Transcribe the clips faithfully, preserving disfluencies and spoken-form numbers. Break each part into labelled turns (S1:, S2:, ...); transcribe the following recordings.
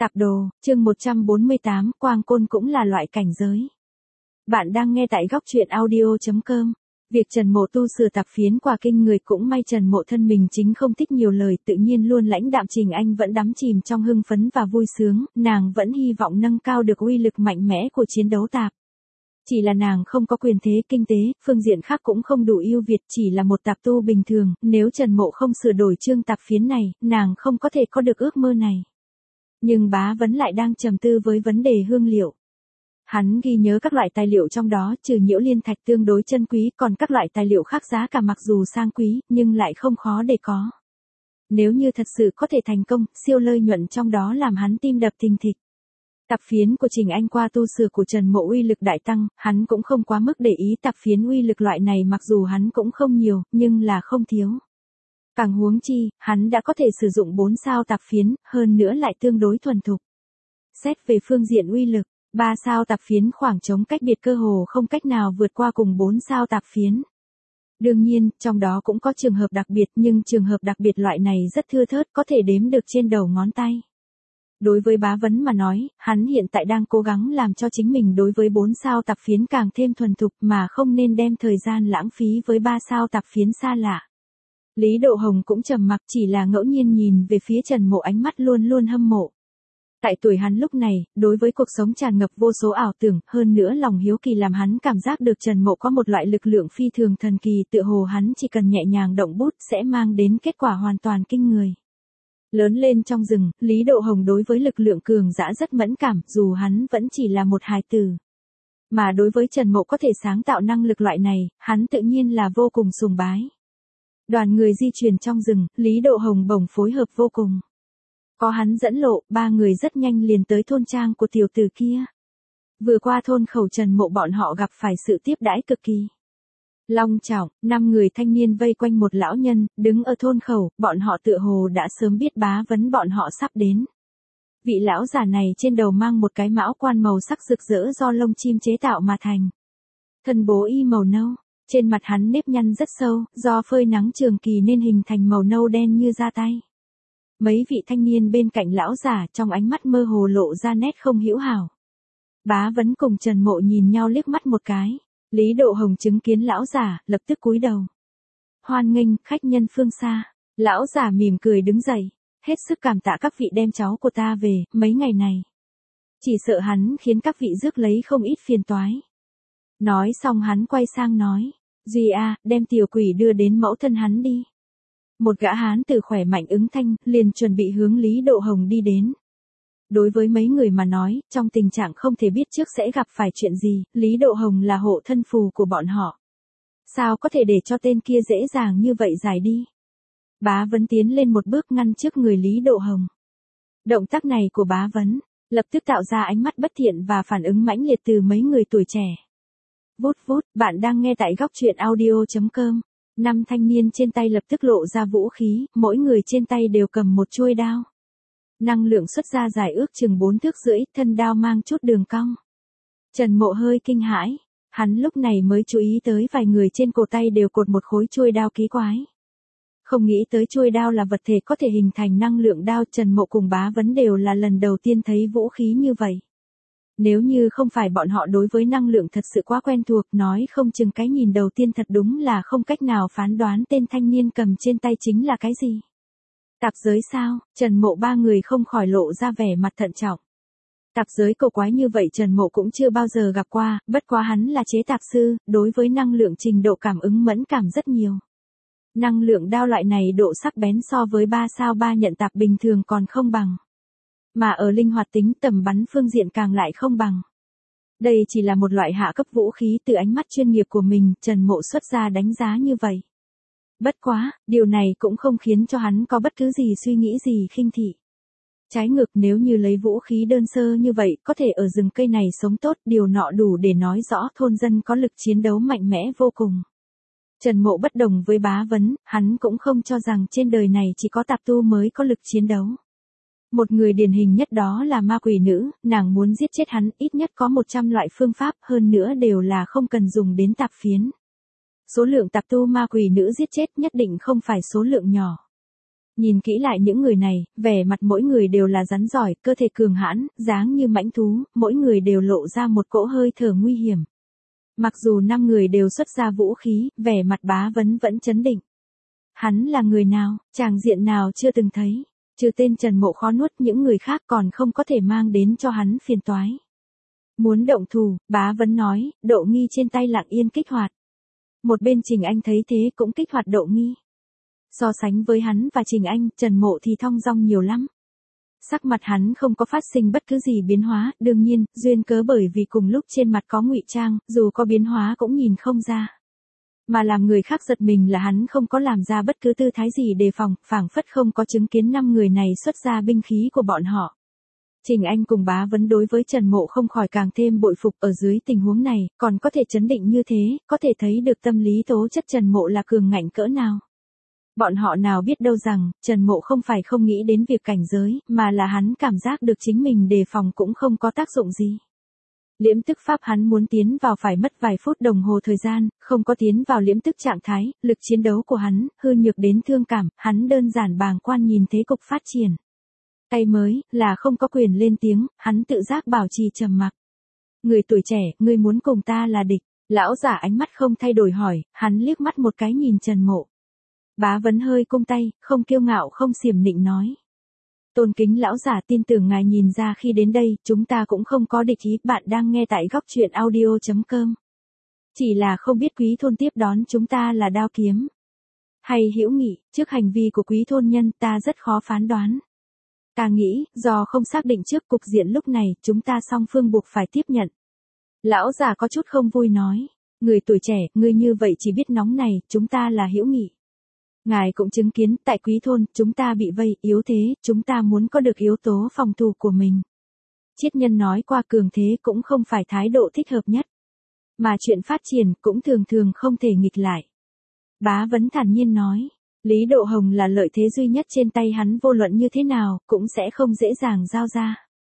S1: Tạp đồ, chương một trăm bốn mươi tám, quang côn cũng là loại cảnh giới. Bạn đang nghe tại góc truyện audio chấm com. Việc Trần Mộ tu sửa tạp phiến quả kinh người, cũng may Trần Mộ thân mình chính không thích nhiều lời, tự nhiên luôn lãnh đạm. Trình Anh vẫn đắm chìm trong hưng phấn và vui sướng, nàng vẫn hy vọng nâng cao được uy lực mạnh mẽ của chiến đấu tạp. Chỉ là nàng không có quyền thế, kinh tế, phương diện khác cũng không đủ ưu việt, chỉ là một tạp tu bình thường, nếu Trần Mộ không sửa đổi chương tạp phiến này, nàng không có thể có được ước mơ này. Nhưng Bá Vấn lại đang trầm tư với vấn đề hương liệu. Hắn ghi nhớ các loại tài liệu trong đó, trừ nhiễu liên thạch tương đối chân quý, còn các loại tài liệu khác giá cả mặc dù sang quý, nhưng lại không khó để có. Nếu như thật sự có thể thành công, siêu lợi nhuận trong đó làm hắn tim đập thình thịch. Tạp phiến của Trình Anh qua tu sửa của Trần Mộ uy lực đại tăng, hắn cũng không quá mức để ý tạp phiến uy lực loại này, mặc dù hắn cũng không nhiều, nhưng là không thiếu. Càng huống chi, hắn đã có thể sử dụng bốn sao tạp phiến, hơn nữa lại tương đối thuần thục. Xét về phương diện uy lực, ba sao tạp phiến khoảng trống cách biệt cơ hồ không cách nào vượt qua cùng bốn sao tạp phiến. Đương nhiên, trong đó cũng có trường hợp đặc biệt, nhưng trường hợp đặc biệt loại này rất thưa thớt, có thể đếm được trên đầu ngón tay. Đối với Bá Vấn mà nói, hắn hiện tại đang cố gắng làm cho chính mình đối với bốn sao tạp phiến càng thêm thuần thục, mà không nên đem thời gian lãng phí với ba sao tạp phiến xa lạ. Lý Độ Hồng cũng trầm mặc, chỉ là ngẫu nhiên nhìn về phía Trần Mộ, ánh mắt luôn luôn hâm mộ. Tại tuổi hắn lúc này, đối với cuộc sống tràn ngập vô số ảo tưởng, hơn nữa lòng hiếu kỳ làm hắn cảm giác được Trần Mộ có một loại lực lượng phi thường thần kỳ, tựa hồ hắn chỉ cần nhẹ nhàng động bút sẽ mang đến kết quả hoàn toàn kinh người. Lớn lên trong rừng, Lý Độ Hồng đối với lực lượng cường dã rất mẫn cảm, dù hắn vẫn chỉ là một hài tử. Mà đối với Trần Mộ có thể sáng tạo năng lực loại này, hắn tự nhiên là vô cùng sùng bái. Đoàn người di chuyển trong rừng, Lý Độ Hồng bỗng phối hợp vô cùng. Có hắn dẫn lộ, ba người rất nhanh liền tới thôn trang của tiểu tử kia. Vừa qua thôn khẩu, Trần Mộ bọn họ gặp phải sự tiếp đãi cực kỳ long trọng, năm người thanh niên vây quanh một lão nhân, đứng ở thôn khẩu, bọn họ tựa hồ đã sớm biết Bá Vấn bọn họ sắp đến. Vị lão già này trên đầu mang một cái mão quan màu sắc rực rỡ do lông chim chế tạo mà thành. Thân bố y màu nâu, trên mặt hắn nếp nhăn rất sâu, do phơi nắng trường kỳ nên hình thành màu nâu đen như da tay. Mấy vị thanh niên bên cạnh lão già trong ánh mắt mơ hồ lộ ra nét không hữu hảo. Bá Vấn cùng Trần Mộ nhìn nhau liếc mắt một cái. Lý Độ Hồng chứng kiến lão già, lập tức cúi đầu. Hoan nghênh, khách nhân phương xa. Lão già mỉm cười đứng dậy. Hết sức cảm tạ các vị đem cháu của ta về, mấy ngày này. Chỉ sợ hắn khiến các vị rước lấy không ít phiền toái. Nói xong hắn quay sang nói. Duy a, đem tiểu quỷ đưa đến mẫu thân hắn đi. Một gã hán tử khỏe mạnh ứng thanh, liền chuẩn bị hướng Lý Độ Hồng đi đến. Đối với mấy người mà nói, trong tình trạng không thể biết trước sẽ gặp phải chuyện gì, Lý Độ Hồng là hộ thân phù của bọn họ. Sao có thể để cho tên kia dễ dàng như vậy giải đi? Bá Vấn tiến lên một bước ngăn trước người Lý Độ Hồng. Động tác này của Bá Vấn, lập tức tạo ra ánh mắt bất thiện và phản ứng mãnh liệt từ mấy người tuổi trẻ. Vút vút, bạn đang nghe tại góc truyện audio chấm com. Năm thanh niên trên tay lập tức lộ ra vũ khí, mỗi người trên tay đều cầm một chuôi đao. Năng lượng xuất ra dài ước chừng bốn thước rưỡi, thân đao mang chút đường cong. Trần Mộ hơi kinh hãi, hắn lúc này mới chú ý tới vài người trên cổ tay đều cột một khối chuôi đao kỳ quái. Không nghĩ tới chuôi đao là vật thể có thể hình thành năng lượng đao, Trần Mộ cùng Bá Vấn đều là lần đầu tiên thấy vũ khí như vậy. Nếu như không phải bọn họ đối với năng lượng thật sự quá quen thuộc, nói không chừng cái nhìn đầu tiên thật đúng là không cách nào phán đoán tên thanh niên cầm trên tay chính là cái gì. Tạp giới sao? Trần Mộ ba người không khỏi lộ ra vẻ mặt thận trọng. Tạp giới cổ quái như vậy Trần Mộ cũng chưa bao giờ gặp qua, bất quá hắn là chế tạp sư, đối với năng lượng trình độ cảm ứng mẫn cảm rất nhiều. Năng lượng đao loại này độ sắc bén so với ba sao ba nhận tạp bình thường còn không bằng. Mà ở linh hoạt tính, tầm bắn phương diện càng lại không bằng. Đây chỉ là một loại hạ cấp vũ khí, từ ánh mắt chuyên nghiệp của mình, Trần Mộ xuất ra đánh giá như vậy. Bất quá, điều này cũng không khiến cho hắn có bất cứ gì suy nghĩ gì khinh thị. Trái ngược, nếu như lấy vũ khí đơn sơ như vậy, có thể ở rừng cây này sống tốt, điều nọ đủ để nói rõ thôn dân có lực chiến đấu mạnh mẽ vô cùng. Trần Mộ bất đồng với Bá Vấn, hắn cũng không cho rằng trên đời này chỉ có tạp tu mới có lực chiến đấu. Một người điển hình nhất đó là ma quỷ nữ, nàng muốn giết chết hắn, ít nhất có một trăm loại phương pháp, hơn nữa đều là không cần dùng đến tạp phiến. Số lượng tạp tu ma quỷ nữ giết chết nhất định không phải số lượng nhỏ. Nhìn kỹ lại những người này, vẻ mặt mỗi người đều là rắn giỏi, cơ thể cường hãn, dáng như mãnh thú, mỗi người đều lộ ra một cỗ hơi thở nguy hiểm. Mặc dù năm người đều xuất ra vũ khí, vẻ mặt Bá Vấn vẫn chấn định. Hắn là người nào, tràng diện nào chưa từng thấy, trừ tên Trần Mộ khó nuốt, những người khác còn không có thể mang đến cho hắn phiền toái. Muốn động thủ, Bá Vấn nói, độ nghi trên tay lặng yên kích hoạt. Một bên Trình Anh thấy thế cũng kích hoạt độ nghi. So sánh với hắn và Trình Anh, Trần Mộ thì thong dong nhiều lắm. Sắc mặt hắn không có phát sinh bất cứ gì biến hóa, đương nhiên, duyên cớ bởi vì cùng lúc trên mặt có ngụy trang, dù có biến hóa cũng nhìn không ra. Mà làm người khác giật mình là hắn không có làm ra bất cứ tư thái gì đề phòng, phảng phất không có chứng kiến năm người này xuất ra binh khí của bọn họ. Trình Anh cùng Bá Vấn đối với Trần Mộ không khỏi càng thêm bội phục, ở dưới tình huống này, còn có thể chấn định như thế, có thể thấy được tâm lý tố chất Trần Mộ là cường ngạnh cỡ nào. Bọn họ nào biết đâu rằng, Trần Mộ không phải không nghĩ đến việc cảnh giới, mà là hắn cảm giác được chính mình đề phòng cũng không có tác dụng gì. Liễm tức pháp hắn muốn tiến vào phải mất vài phút đồng hồ thời gian, không có tiến vào liễm tức trạng thái, lực chiến đấu của hắn, hư nhược đến thương cảm, hắn đơn giản bàng quan nhìn thế cục phát triển. Tay mới, là không có quyền lên tiếng, hắn tự giác bảo trì trầm mặc. Người tuổi trẻ, ngươi muốn cùng ta là địch, lão giả ánh mắt không thay đổi hỏi, hắn liếc mắt một cái nhìn Trần Mộ. Bá Vấn hơi cung tay, không kiêu ngạo không xiểm nịnh nói. Tôn kính lão giả, tin tưởng ngài nhìn ra khi đến đây, chúng ta cũng không có địch ý, bạn đang nghe tại góc truyện audio chấm com. Chỉ là không biết Quý thôn tiếp đón chúng ta là đao kiếm hay hữu nghị, trước hành vi của Quý thôn nhân ta rất khó phán đoán. Ta nghĩ, do không xác định trước cục diện lúc này, chúng ta song phương buộc phải tiếp nhận. Lão già có chút không vui nói, người tuổi trẻ, ngươi như vậy chỉ biết nóng này, chúng ta là hữu nghị. Ngài cũng chứng kiến, tại Quý thôn, chúng ta bị vây, yếu thế, chúng ta muốn có được yếu tố phòng thủ của mình. Triết nhân nói qua cường thế cũng không phải thái độ thích hợp nhất. Mà chuyện phát triển cũng thường thường không thể nghịch lại. Bá Vấn thản nhiên nói, Lý Độ Hồng là lợi thế duy nhất trên tay hắn, vô luận như thế nào, cũng sẽ không dễ dàng giao ra.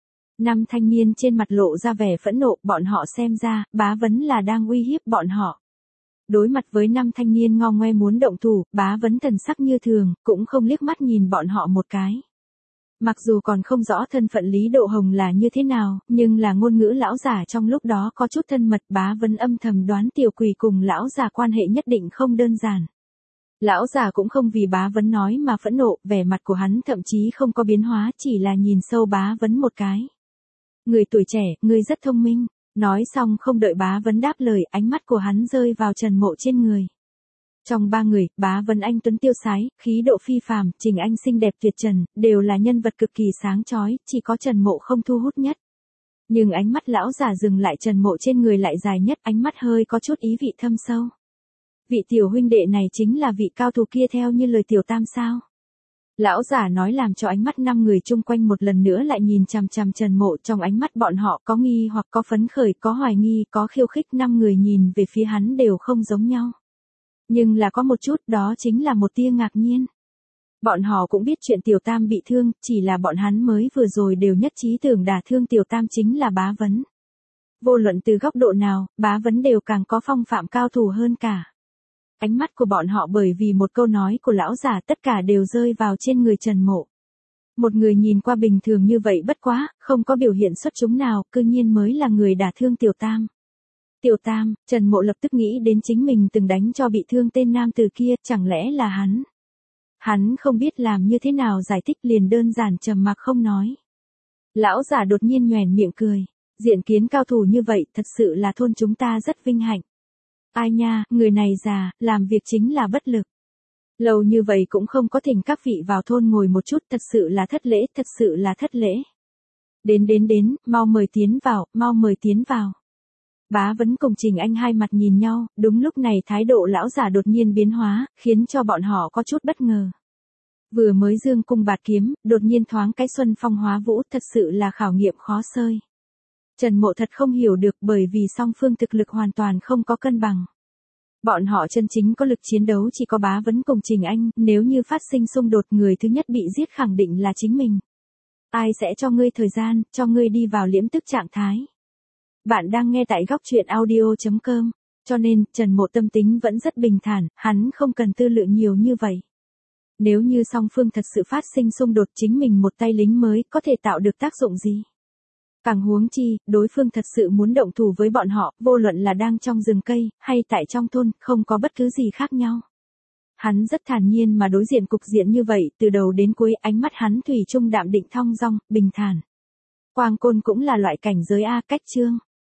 S1: Năm thanh niên trên mặt lộ ra vẻ phẫn nộ, bọn họ xem ra, Bá Vấn là đang uy hiếp bọn họ. Đối mặt với năm thanh niên ngo ngoe muốn động thủ, Bá Vấn thần sắc như thường, cũng không liếc mắt nhìn bọn họ một cái. Mặc dù còn không rõ thân phận Lý Độ Hồng là như thế nào, nhưng là ngôn ngữ lão giả trong lúc đó có chút thân mật. Bá Vấn âm thầm đoán Tiểu Quỳ cùng lão giả quan hệ nhất định không đơn giản. Lão già cũng không vì Bá Vấn nói mà phẫn nộ, vẻ mặt của hắn thậm chí không có biến hóa, chỉ là nhìn sâu Bá Vấn một cái. Người tuổi trẻ, người rất thông minh. Nói xong không đợi Bá Vấn đáp lời, ánh mắt của hắn rơi vào Trần Mộ trên người. Trong ba người, Bá Vấn anh tuấn tiêu sái, khí độ phi phàm, Trình Anh xinh đẹp tuyệt trần, đều là nhân vật cực kỳ sáng chói, chỉ có Trần Mộ không thu hút nhất. Nhưng ánh mắt lão già dừng lại Trần Mộ trên người lại dài nhất, ánh mắt hơi có chút ý vị thâm sâu. Vị tiểu huynh đệ này chính là vị cao thủ kia theo như lời Tiểu Tam sao? Lão giả nói làm cho ánh mắt năm người chung quanh một lần nữa lại nhìn chằm chằm Trần Mộ, trong ánh mắt bọn họ có nghi hoặc có phấn khởi, có hoài nghi, có khiêu khích, năm người nhìn về phía hắn đều không giống nhau. Nhưng là có một chút, đó chính là một tia ngạc nhiên. Bọn họ cũng biết chuyện Tiểu Tam bị thương, chỉ là bọn hắn mới vừa rồi đều nhất trí tưởng đả thương Tiểu Tam chính là Bá Vấn. Vô luận từ góc độ nào, Bá Vấn đều càng có phong phạm cao thủ hơn cả. Ánh mắt của bọn họ bởi vì một câu nói của lão giả tất cả đều rơi vào trên người Trần Mộ. Một người nhìn qua bình thường như vậy bất quá, không có biểu hiện xuất chúng nào, cư nhiên mới là người đả thương Tiểu Tam. Tiểu Tam, Trần Mộ lập tức nghĩ đến chính mình từng đánh cho bị thương tên nam tử kia, chẳng lẽ là hắn? Hắn không biết làm như thế nào giải thích, liền đơn giản trầm mặc không nói. Lão giả đột nhiên nhoẻn miệng cười, diện kiến cao thủ như vậy, thật sự là thôn chúng ta rất vinh hạnh. Ai nha, người này già, làm việc chính là bất lực. Lâu như vậy cũng không có thỉnh các vị vào thôn ngồi một chút, thật sự là thất lễ, thật sự là thất lễ. Đến đến đến, mau mời tiến vào, mau mời tiến vào. Bá Vấn cùng Trình Anh hai mặt nhìn nhau, đúng lúc này thái độ lão giả đột nhiên biến hóa, khiến cho bọn họ có chút bất ngờ. Vừa mới dương cung bạt kiếm, đột nhiên thoáng cái xuân phong hóa vũ, thật sự là khảo nghiệm khó xơi. Trần Mộ thật không hiểu được, bởi vì song phương thực lực hoàn toàn không có cân bằng. Bọn họ chân chính có lực chiến đấu chỉ có Bá Vấn cùng Trình Anh, nếu như phát sinh xung đột, người thứ nhất bị giết khẳng định là chính mình. Ai sẽ cho ngươi thời gian, cho ngươi đi vào liễm tức trạng thái. Bạn đang nghe tại góc truyện audio chấm com, cho nên Trần Mộ tâm tính vẫn rất bình thản, hắn không cần tư lượng nhiều như vậy. Nếu như song phương thật sự phát sinh xung đột, chính mình một tay lính mới có thể tạo được tác dụng gì? Càng huống chi, đối phương thật sự muốn động thủ với bọn họ, vô luận là đang trong rừng cây, hay tại trong thôn, không có bất cứ gì khác nhau. Hắn rất thản nhiên mà đối diện cục diện như vậy, từ đầu đến cuối ánh mắt hắn thủy chung đạm định thong dong, bình thản. Quang côn cũng là loại cảnh giới A, cách chương.